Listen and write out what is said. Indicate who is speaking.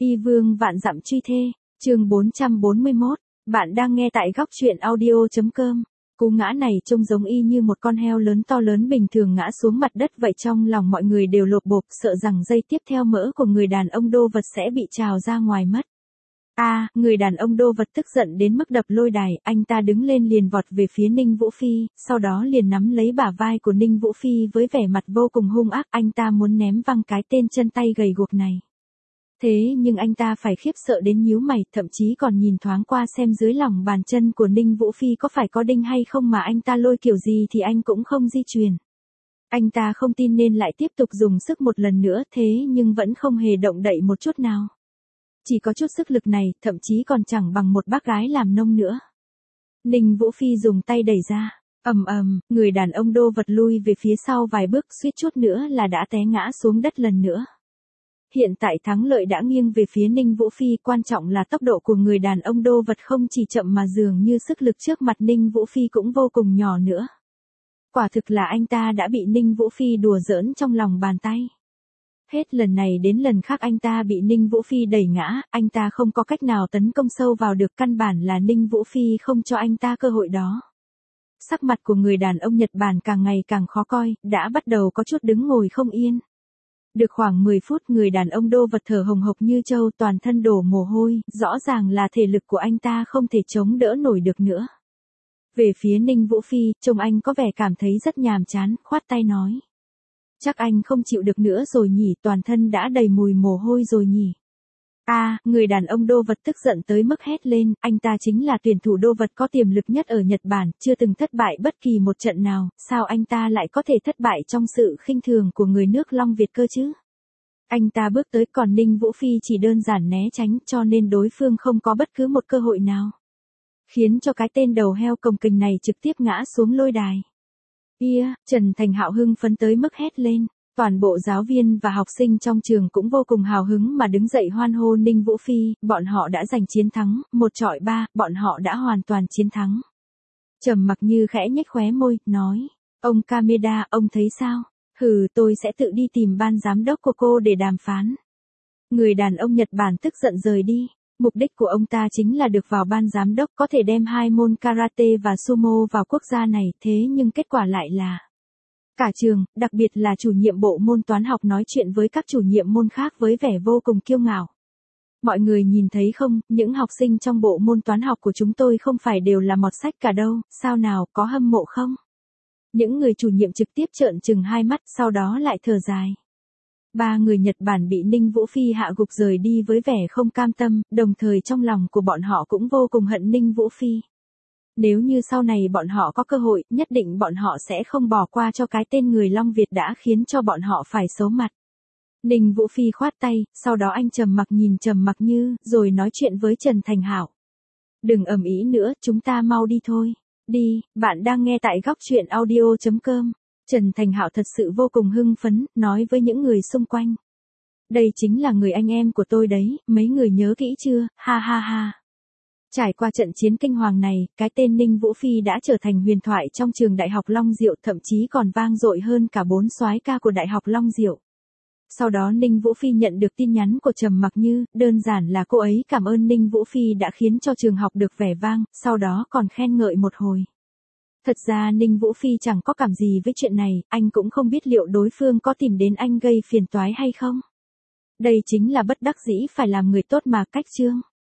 Speaker 1: Y vương vạn dặm truy thê, chương 441, bạn đang nghe tại góc truyện audio.com. Cú ngã này trông giống y như một con heo lớn to lớn bình thường ngã xuống mặt đất vậy, trong lòng mọi người đều lột bột, sợ rằng giây tiếp theo mỡ của người đàn ông Đô Vật sẽ bị trào ra ngoài mất. Người đàn ông Đô Vật tức giận đến mức đập lôi đài, anh ta đứng lên liền vọt về phía Ninh Vũ Phi, sau đó liền nắm lấy bả vai của Ninh Vũ Phi với vẻ mặt vô cùng hung ác, anh ta muốn ném văng cái tên chân tay gầy guộc này. Thế nhưng anh ta phải khiếp sợ đến nhíu mày, thậm chí còn nhìn thoáng qua xem dưới lòng bàn chân của Ninh Vũ Phi có phải có đinh hay không, mà anh ta lôi kiểu gì thì anh cũng không di chuyển. Anh ta không tin nên lại tiếp tục dùng sức một lần nữa, thế nhưng vẫn không hề động đậy một chút nào. Chỉ có chút sức lực này, thậm chí còn chẳng bằng một bác gái làm nông nữa. Ninh Vũ Phi dùng tay đẩy ra, người đàn ông Đô Vật lui về phía sau vài bước, suýt chút nữa là đã té ngã xuống đất lần nữa. Hiện tại thắng lợi đã nghiêng về phía Ninh Vũ Phi, quan trọng là tốc độ của người đàn ông Đô Vật không chỉ chậm mà dường như sức lực trước mặt Ninh Vũ Phi cũng vô cùng nhỏ nữa. Quả thực là anh ta đã bị Ninh Vũ Phi đùa giỡn trong lòng bàn tay. Hết lần này đến lần khác anh ta bị Ninh Vũ Phi đẩy ngã, anh ta không có cách nào tấn công sâu vào được, căn bản là Ninh Vũ Phi không cho anh ta cơ hội đó. Sắc mặt của người đàn ông Nhật Bản càng ngày càng khó coi, đã bắt đầu có chút đứng ngồi không yên. Được khoảng 10 phút, người đàn ông Đô Vật thở hồng hộc như trâu, toàn thân đổ mồ hôi, rõ ràng là thể lực của anh ta không thể chống đỡ nổi được nữa. Về phía Ninh Vũ Phi, trông anh có vẻ cảm thấy rất nhàm chán, khoát tay nói. Chắc anh không chịu được nữa rồi nhỉ, toàn thân đã đầy mùi mồ hôi rồi nhỉ. Người đàn ông Đô Vật tức giận tới mức hét lên, anh ta chính là tuyển thủ Đô Vật có tiềm lực nhất ở Nhật Bản, chưa từng thất bại bất kỳ một trận nào, sao anh ta lại có thể thất bại trong sự khinh thường của người nước Long Việt cơ chứ? Anh ta bước tới, còn Ninh Vũ Phi chỉ đơn giản né tránh, cho nên đối phương không có bất cứ một cơ hội nào. Khiến cho cái tên đầu heo cồng kềnh này trực tiếp ngã xuống lôi đài. Trần Thành Hạo hưng phấn tới mức hét lên. Toàn bộ giáo viên và học sinh trong trường cũng vô cùng hào hứng mà đứng dậy hoan hô Ninh Vũ Phi, bọn họ đã giành chiến thắng, 1-3, bọn họ đã hoàn toàn chiến thắng. Trầm Mặc Như khẽ nhếch khóe môi, nói, ông Kameda, ông thấy sao? Tôi sẽ tự đi tìm ban giám đốc của cô để đàm phán. Người đàn ông Nhật Bản tức giận rời đi, mục đích của ông ta chính là được vào ban giám đốc, có thể đem 2 môn karate và sumo vào quốc gia này, thế nhưng kết quả lại là cả trường, đặc biệt là chủ nhiệm bộ môn toán học nói chuyện với các chủ nhiệm môn khác với vẻ vô cùng kiêu ngạo. Mọi người nhìn thấy không, những học sinh trong bộ môn toán học của chúng tôi không phải đều là mọt sách cả đâu, sao nào, có hâm mộ không? Những người chủ nhiệm trực tiếp trợn trừng hai mắt, sau đó lại thở dài. 3 người Nhật Bản bị Ninh Vũ Phi hạ gục rời đi với vẻ không cam tâm, đồng thời trong lòng của bọn họ cũng vô cùng hận Ninh Vũ Phi. Nếu như sau này bọn họ có cơ hội, nhất định bọn họ sẽ không bỏ qua cho cái tên người Long Việt đã khiến cho bọn họ phải xấu mặt. Ninh Vũ Phi khoát tay, sau đó anh trầm mặc nhìn Trầm Mặc Như, rồi nói chuyện với Trần Thành Hạo. Đừng ầm ĩ nữa, chúng ta mau đi thôi. Đi, bạn đang nghe tại góc truyện audio.com. Trần Thành Hạo thật sự vô cùng hưng phấn, nói với những người xung quanh. Đây chính là người anh em của tôi đấy, mấy người nhớ kỹ chưa, ha ha ha. Trải qua trận chiến kinh hoàng này, cái tên Ninh Vũ Phi đã trở thành huyền thoại trong trường Đại học Long Diệu, thậm chí còn vang dội hơn cả 4 soái ca của Đại học Long Diệu. Sau đó Ninh Vũ Phi nhận được tin nhắn của Trầm Mặc Như, đơn giản là cô ấy cảm ơn Ninh Vũ Phi đã khiến cho trường học được vẻ vang, sau đó còn khen ngợi một hồi. Thật ra Ninh Vũ Phi chẳng có cảm gì với chuyện này, anh cũng không biết liệu đối phương có tìm đến anh gây phiền toái hay không. Đây chính là bất đắc dĩ phải làm người tốt mà, cách chương.